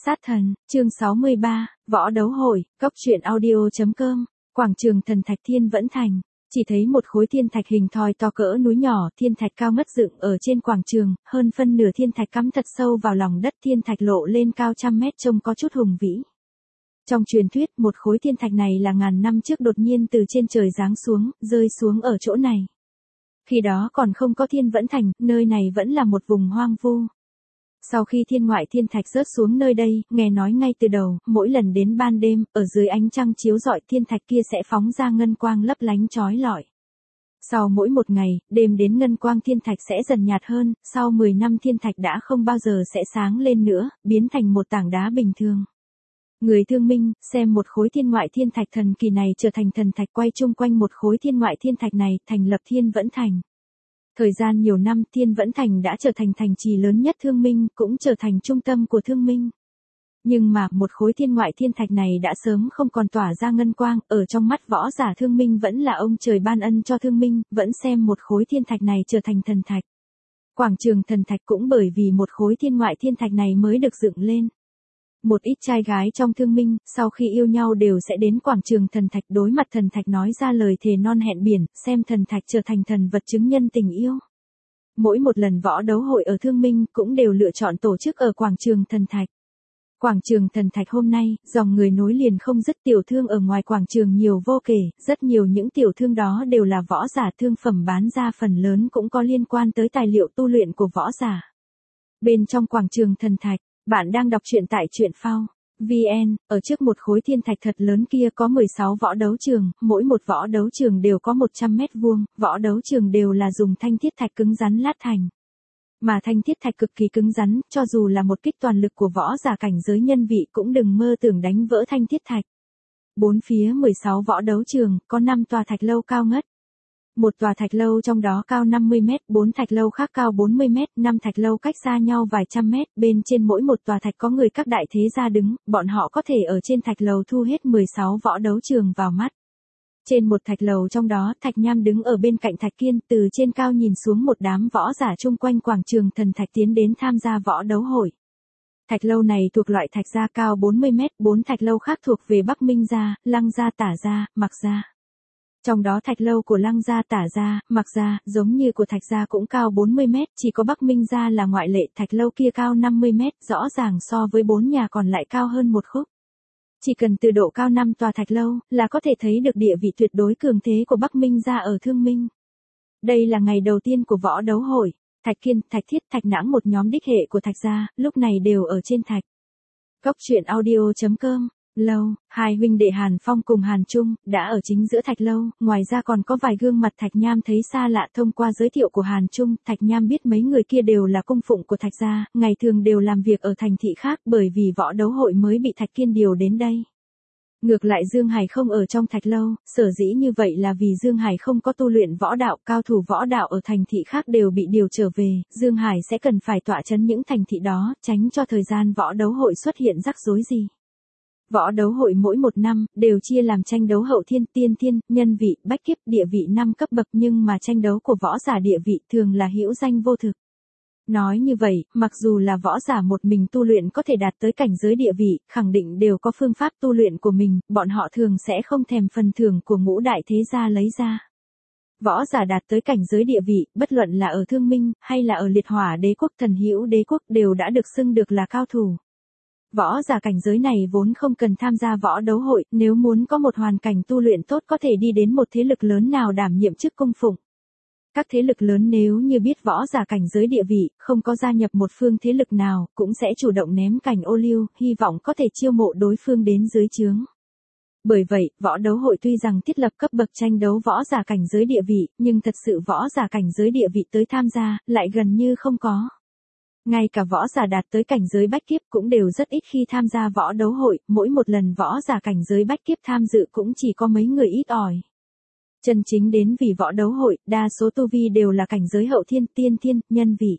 Sát thần, chương 63, võ đấu hội, cốc truyện audio.com, quảng trường thần thạch Thiên Vẫn Thành. Chỉ thấy một khối thiên thạch hình thoi to cỡ núi nhỏ, thiên thạch cao ngất dựng ở trên quảng trường, hơn phân nửa thiên thạch cắm thật sâu vào lòng đất, thiên thạch lộ lên cao trăm mét trông có chút hùng vĩ. Trong truyền thuyết, một khối thiên thạch này là ngàn năm trước đột nhiên từ trên trời giáng xuống, rơi xuống ở chỗ này. Khi đó còn không có Thiên Vẫn Thành, nơi này vẫn là một vùng hoang vu. Sau khi thiên ngoại thiên thạch rớt xuống nơi đây, nghe nói ngay từ đầu, mỗi lần đến ban đêm, ở dưới ánh trăng chiếu rọi thiên thạch kia sẽ phóng ra ngân quang lấp lánh chói lọi. Sau mỗi một ngày, đêm đến ngân quang thiên thạch sẽ dần nhạt hơn, sau 10 năm thiên thạch đã không bao giờ sẽ sáng lên nữa, biến thành một tảng đá bình thường. Người thương minh, xem một khối thiên ngoại thiên thạch thần kỳ này trở thành thần thạch quay chung quanh một khối thiên ngoại thiên thạch này, thành lập Thiên Vẫn Thành. Thời gian nhiều năm, Thiên Vẫn Thành đã trở thành thành trì lớn nhất Thương Minh, cũng trở thành trung tâm của Thương Minh. Nhưng mà, một khối thiên ngoại thiên thạch này đã sớm không còn tỏa ra ngân quang, ở trong mắt võ giả Thương Minh vẫn là ông trời ban ân cho Thương Minh, vẫn xem một khối thiên thạch này trở thành thần thạch. Quảng trường thần thạch cũng bởi vì một khối thiên ngoại thiên thạch này mới được dựng lên. Một ít trai gái trong Thương Minh, sau khi yêu nhau đều sẽ đến quảng trường thần thạch đối mặt thần thạch nói ra lời thề non hẹn biển, xem thần thạch trở thành thần vật chứng nhân tình yêu. Mỗi một lần võ đấu hội ở Thương Minh cũng đều lựa chọn tổ chức ở quảng trường thần thạch. Quảng trường thần thạch hôm nay, dòng người nối liền không dứt, tiểu thương ở ngoài quảng trường nhiều vô kể, rất nhiều những tiểu thương đó đều là võ giả, thương phẩm bán ra phần lớn cũng có liên quan tới tài liệu tu luyện của võ giả. Bên trong quảng trường thần thạch, bạn đang đọc truyện tại truyện phao VN, ở trước một khối thiên thạch thật lớn kia có 16 võ đấu trường, mỗi một võ đấu trường đều có 100 mét vuông, võ đấu trường đều là dùng thanh thiết thạch cứng rắn lát thành. Mà thanh thiết thạch cực kỳ cứng rắn, cho dù là một kích toàn lực của võ giả cảnh giới nhân vị cũng đừng mơ tưởng đánh vỡ thanh thiết thạch. Bốn phía 16 võ đấu trường, có 5 tòa thạch lâu cao ngất. Một tòa thạch lâu trong đó cao 50 mét, 4 thạch lâu khác cao 40 mét, 5 thạch lâu cách xa nhau vài trăm mét, bên trên mỗi một tòa thạch có người các đại thế gia đứng, bọn họ có thể ở trên thạch lầu thu hết 16 võ đấu trường vào mắt. Trên một thạch lầu trong đó, Thạch Nham đứng ở bên cạnh Thạch Kiên, từ trên cao nhìn xuống một đám võ giả chung quanh quảng trường thần thạch tiến đến tham gia võ đấu hội. Thạch lâu này thuộc loại thạch gia cao 40 mét, 4 thạch lâu khác thuộc về Bắc Minh gia, Lăng gia, Tả gia, Mạc gia. Trong đó thạch lâu của Lăng gia, Tả gia, Mạc gia, giống như của Thạch gia cũng cao 40 mét, chỉ có Bắc Minh gia là ngoại lệ, thạch lâu kia cao 50 mét, rõ ràng so với 4 nhà còn lại cao hơn một khúc. Chỉ cần từ độ cao 5 tòa thạch lâu, là có thể thấy được địa vị tuyệt đối cường thế của Bắc Minh gia ở Thương Minh. Đây là ngày đầu tiên của võ đấu hội, Thạch Kiên, Thạch Thiết, Thạch Nãng một nhóm đích hệ của Thạch gia, lúc này đều ở trên thạch. Cốc truyện audio.com. Lâu, hai huynh đệ Hàn Phong cùng Hàn Trung, đã ở chính giữa thạch lâu, ngoài ra còn có vài gương mặt Thạch Nham thấy xa lạ thông qua giới thiệu của Hàn Trung, Thạch Nham biết mấy người kia đều là cung phụng của Thạch gia, ngày thường đều làm việc ở thành thị khác bởi vì võ đấu hội mới bị Thạch Kiên điều đến đây. Ngược lại Dương Hải không ở trong thạch lâu, sở dĩ như vậy là vì Dương Hải không có tu luyện võ đạo, cao thủ võ đạo ở thành thị khác đều bị điều trở về, Dương Hải sẽ cần phải tọa chấn những thành thị đó, tránh cho thời gian võ đấu hội xuất hiện rắc rối gì. Võ đấu hội mỗi một năm, đều chia làm tranh đấu hậu thiên, tiên thiên, nhân vị, bách kiếp, địa vị 5 cấp bậc nhưng mà tranh đấu của võ giả địa vị thường là hữu danh vô thực. Nói như vậy, mặc dù là võ giả một mình tu luyện có thể đạt tới cảnh giới địa vị, khẳng định đều có phương pháp tu luyện của mình, bọn họ thường sẽ không thèm phần thưởng của ngũ đại thế gia lấy ra. Võ giả đạt tới cảnh giới địa vị, bất luận là ở Thương Minh, hay là ở Liệt Hỏa đế quốc, Thần Hữu đế quốc đều đã được xưng được là cao thủ. Võ giả cảnh giới này vốn không cần tham gia võ đấu hội, nếu muốn có một hoàn cảnh tu luyện tốt có thể đi đến một thế lực lớn nào đảm nhiệm chức cung phụng. Các thế lực lớn nếu như biết võ giả cảnh giới địa vị, không có gia nhập một phương thế lực nào, cũng sẽ chủ động ném cảnh ô liu, hy vọng có thể chiêu mộ đối phương đến dưới trướng. Bởi vậy, võ đấu hội tuy rằng thiết lập cấp bậc tranh đấu võ giả cảnh giới địa vị, nhưng thật sự võ giả cảnh giới địa vị tới tham gia, lại gần như không có. Ngay cả võ giả đạt tới cảnh giới bách kiếp cũng đều rất ít khi tham gia võ đấu hội, mỗi một lần võ giả cảnh giới bách kiếp tham dự cũng chỉ có mấy người ít ỏi. Chân chính đến vì võ đấu hội, đa số tu vi đều là cảnh giới hậu thiên, tiên thiên, nhân vị.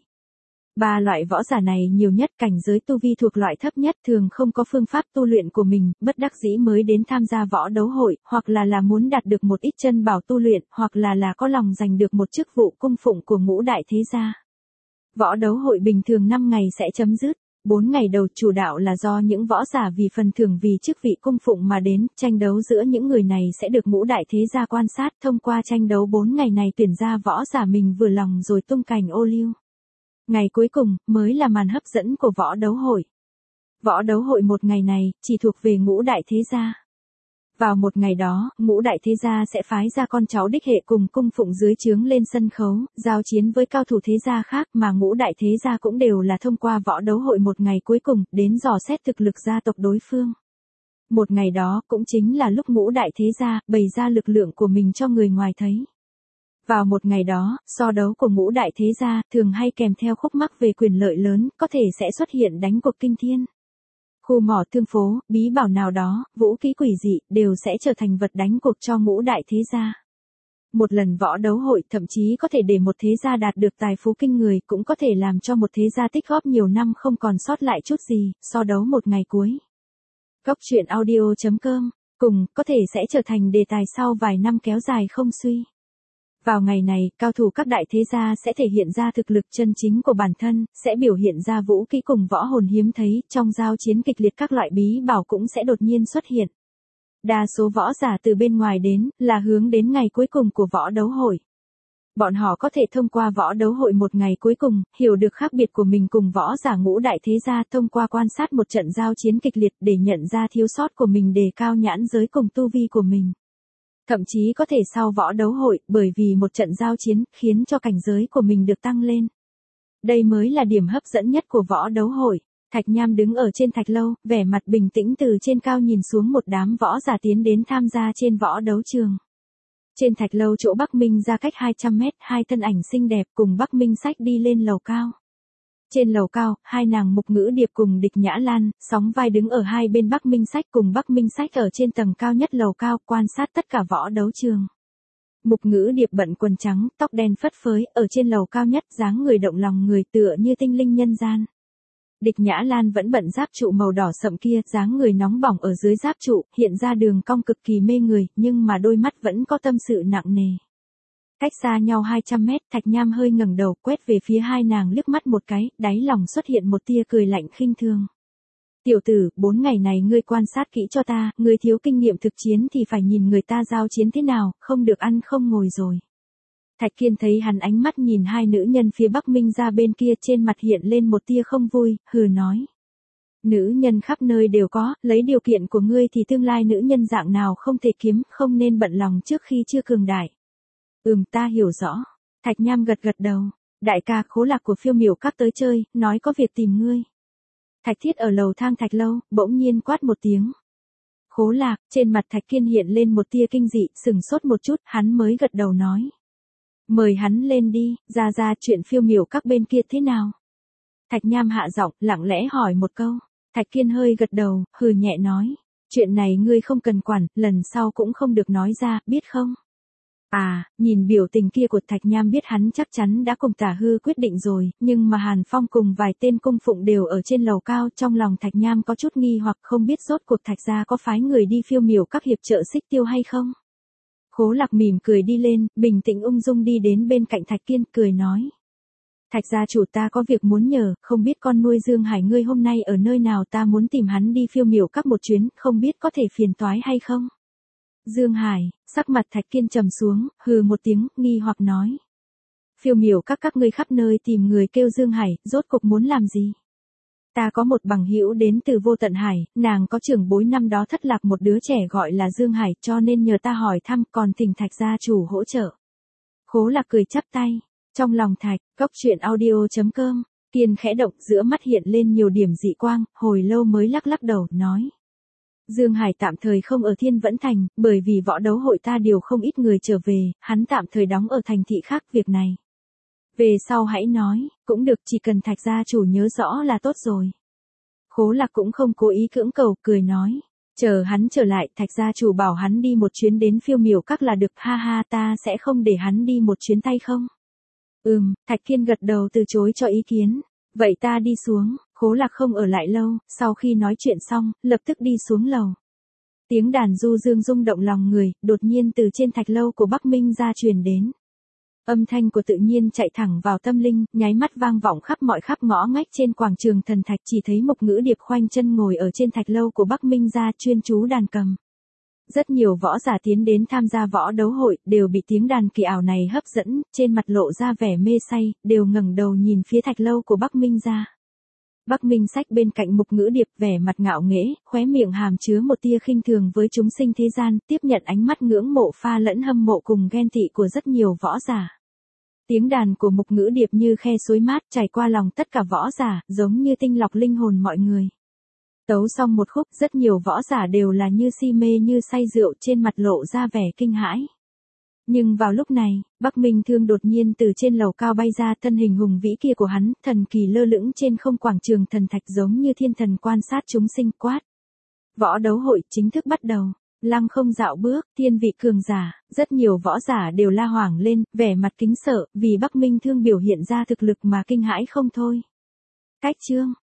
Ba loại võ giả này nhiều nhất cảnh giới tu vi thuộc loại thấp nhất thường không có phương pháp tu luyện của mình, bất đắc dĩ mới đến tham gia võ đấu hội, hoặc là muốn đạt được một ít chân bảo tu luyện, hoặc là có lòng giành được một chức vụ cung phụng của ngũ đại thế gia. Võ đấu hội bình thường 5 ngày sẽ chấm dứt. 4 ngày đầu chủ đạo là do những võ giả vì phần thưởng vì chức vị cung phụng mà đến, tranh đấu giữa những người này sẽ được ngũ đại thế gia quan sát, thông qua tranh đấu 4 ngày này tuyển ra võ giả mình vừa lòng rồi tung cành ô liu. Ngày cuối cùng, mới là màn hấp dẫn của võ đấu hội. Võ đấu hội một ngày này, chỉ thuộc về ngũ đại thế gia. Vào một ngày đó, ngũ đại thế gia sẽ phái ra con cháu đích hệ cùng cung phụng dưới trướng lên sân khấu, giao chiến với cao thủ thế gia khác mà ngũ đại thế gia cũng đều là thông qua võ đấu hội một ngày cuối cùng, đến dò xét thực lực gia tộc đối phương. Một ngày đó cũng chính là lúc ngũ đại thế gia bày ra lực lượng của mình cho người ngoài thấy. Vào một ngày đó, so đấu của ngũ đại thế gia thường hay kèm theo khúc mắc về quyền lợi lớn, có thể sẽ xuất hiện đánh cuộc kinh thiên. Khu mỏ thương phố, bí bảo nào đó, vũ khí quỷ dị, đều sẽ trở thành vật đánh cuộc cho ngũ đại thế gia. Một lần võ đấu hội thậm chí có thể để một thế gia đạt được tài phú kinh người, cũng có thể làm cho một thế gia tích góp nhiều năm không còn sót lại chút gì, so đấu một ngày cuối. Cốc truyện audio.com, cùng, có thể sẽ trở thành đề tài sau vài năm kéo dài không suy. Vào ngày này, cao thủ các đại thế gia sẽ thể hiện ra thực lực chân chính của bản thân, sẽ biểu hiện ra vũ khí cùng võ hồn hiếm thấy, trong giao chiến kịch liệt các loại bí bảo cũng sẽ đột nhiên xuất hiện. Đa số võ giả từ bên ngoài đến, là hướng đến ngày cuối cùng của võ đấu hội. Bọn họ có thể thông qua võ đấu hội một ngày cuối cùng, hiểu được khác biệt của mình cùng võ giả ngũ đại thế gia thông qua quan sát một trận giao chiến kịch liệt để nhận ra thiếu sót của mình đề cao nhãn giới cùng tu vi của mình. Thậm chí có thể sau võ đấu hội, bởi vì một trận giao chiến, khiến cho cảnh giới của mình được tăng lên. Đây mới là điểm hấp dẫn nhất của võ đấu hội. Thạch Nham đứng ở trên thạch lâu, vẻ mặt bình tĩnh từ trên cao nhìn xuống một đám võ giả tiến đến tham gia trên võ đấu trường. Trên thạch lâu chỗ Bắc Minh ra cách 200 mét, hai thân ảnh xinh đẹp cùng Bắc Minh Sách đi lên lầu cao. Trên lầu cao, hai nàng Mục Ngữ Điệp cùng Địch Nhã Lan, sóng vai đứng ở hai bên Bắc Minh Sách cùng Bắc Minh Sách ở trên tầng cao nhất lầu cao, quan sát tất cả võ đấu trường. Mục Ngữ Điệp bận quần trắng, tóc đen phất phới, ở trên lầu cao nhất, dáng người động lòng người tựa như tinh linh nhân gian. Địch Nhã Lan vẫn bận giáp trụ màu đỏ sậm kia, dáng người nóng bỏng ở dưới giáp trụ, hiện ra đường cong cực kỳ mê người, nhưng mà đôi mắt vẫn có tâm sự nặng nề. Cách xa nhau 200 mét, Thạch Nham hơi ngẩng đầu, quét về phía hai nàng liếc mắt một cái, đáy lòng xuất hiện một tia cười lạnh khinh thường. Tiểu tử, 4 ngày này ngươi quan sát kỹ cho ta, ngươi thiếu kinh nghiệm thực chiến thì phải nhìn người ta giao chiến thế nào, không được ăn không ngồi rồi. Thạch Kiên thấy hắn ánh mắt nhìn hai nữ nhân phía Bắc Minh ra bên kia, trên mặt hiện lên một tia không vui, hừ nói. Nữ nhân khắp nơi đều có, lấy điều kiện của ngươi thì tương lai nữ nhân dạng nào không thể kiếm, không nên bận lòng trước khi chưa cường đại. Ta hiểu rõ. Thạch Nham gật gật đầu. Đại ca Khố Lạc của Phiêu Miểu Các tới chơi, nói có việc tìm ngươi. Thạch Thiết ở lầu thang thạch lâu, bỗng nhiên quát một tiếng. Khố Lạc, trên mặt Thạch Kiên hiện lên một tia kinh dị, sừng sốt một chút, hắn mới gật đầu nói. Mời hắn lên đi, ra chuyện Phiêu Miểu Các bên kia thế nào? Thạch Nham hạ giọng, lặng lẽ hỏi một câu. Thạch Kiên hơi gật đầu, hừ nhẹ nói. Chuyện này ngươi không cần quản, lần sau cũng không được nói ra, biết không? Nhìn biểu tình kia của Thạch Nham biết hắn chắc chắn đã cùng Tả Hư quyết định rồi, nhưng mà Hàn Phong cùng vài tên cung phụng đều ở trên lầu cao, trong lòng Thạch Nham có chút nghi hoặc không biết rốt cuộc Thạch gia có phái người đi Phiêu Miểu Các hiệp trợ Xích Tiêu hay không. Khố Lạc mỉm cười đi lên, bình tĩnh ung dung đi đến bên cạnh Thạch Kiên, cười nói. Thạch gia chủ, ta có việc muốn nhờ, không biết con nuôi Dương Hải ngươi hôm nay ở nơi nào, ta muốn tìm hắn đi Phiêu Miểu Các một chuyến, không biết có thể phiền toái hay không. Dương Hải, sắc mặt Thạch Kiên trầm xuống, hừ một tiếng, nghi hoặc nói. Phiêu Miểu các ngươi khắp nơi tìm người kêu Dương Hải, rốt cục muốn làm gì? Ta có một bằng hữu đến từ Vô Tận Hải, nàng có trưởng bối năm đó thất lạc một đứa trẻ gọi là Dương Hải, cho nên nhờ ta hỏi thăm, còn thỉnh Thạch gia chủ hỗ trợ. Khố Lạc cười chắp tay, trong lòng Thạch, Cốc truyện audio.com, Kiên khẽ động, giữa mắt hiện lên nhiều điểm dị quang, hồi lâu mới lắc lắc đầu, nói. Dương Hải tạm thời không ở Thiên Vẫn Thành, bởi vì võ đấu hội ta điều không ít người trở về, hắn tạm thời đóng ở thành thị khác, việc này. Về sau hãy nói, cũng được, chỉ cần Thạch gia chủ nhớ rõ là tốt rồi. Khố Lạc cũng không cố ý cưỡng cầu, cười nói. Chờ hắn trở lại, Thạch gia chủ bảo hắn đi một chuyến đến Phiêu Miểu Các là được, ha ha, ta sẽ không để hắn đi một chuyến tay không. Thạch Kiên gật đầu từ chối cho ý kiến. Vậy ta đi xuống. Khố Lạc không ở lại lâu, sau khi nói chuyện xong, lập tức đi xuống lầu. Tiếng đàn du dương rung động lòng người, đột nhiên từ trên thạch lâu của Bắc Minh ra truyền đến. Âm thanh của tự nhiên chạy thẳng vào tâm linh, nháy mắt vang vọng khắp ngõ ngách trên quảng trường thần thạch, chỉ thấy Mục Ngữ Điệp khoanh chân ngồi ở trên thạch lâu của Bắc Minh gia chuyên chú đàn cầm. Rất nhiều võ giả tiến đến tham gia võ đấu hội, đều bị tiếng đàn kỳ ảo này hấp dẫn, trên mặt lộ ra vẻ mê say, đều ngẩng đầu nhìn phía thạch lâu của Bắc Minh gia. Bắc Minh Sách bên cạnh Mục Ngữ Điệp vẻ mặt ngạo nghễ, khóe miệng hàm chứa một tia khinh thường với chúng sinh thế gian, tiếp nhận ánh mắt ngưỡng mộ pha lẫn hâm mộ cùng ghen tị của rất nhiều võ giả. Tiếng đàn của Mục Ngữ Điệp như khe suối mát chảy qua lòng tất cả võ giả, giống như tinh lọc linh hồn mọi người. Tấu xong một khúc, rất nhiều võ giả đều là như si mê như say rượu, trên mặt lộ ra vẻ kinh hãi. Nhưng vào lúc này, Bắc Minh Thương đột nhiên từ trên lầu cao bay ra, thân hình hùng vĩ kia của hắn, thần kỳ lơ lửng trên không quảng trường thần thạch giống như thiên thần quan sát chúng sinh, quát. Võ đấu hội chính thức bắt đầu. Lăng Không dạo bước, thiên vị cường giả, rất nhiều võ giả đều la hoảng lên, vẻ mặt kính sợ, vì Bắc Minh Thương biểu hiện ra thực lực mà kinh hãi không thôi. Cách chương.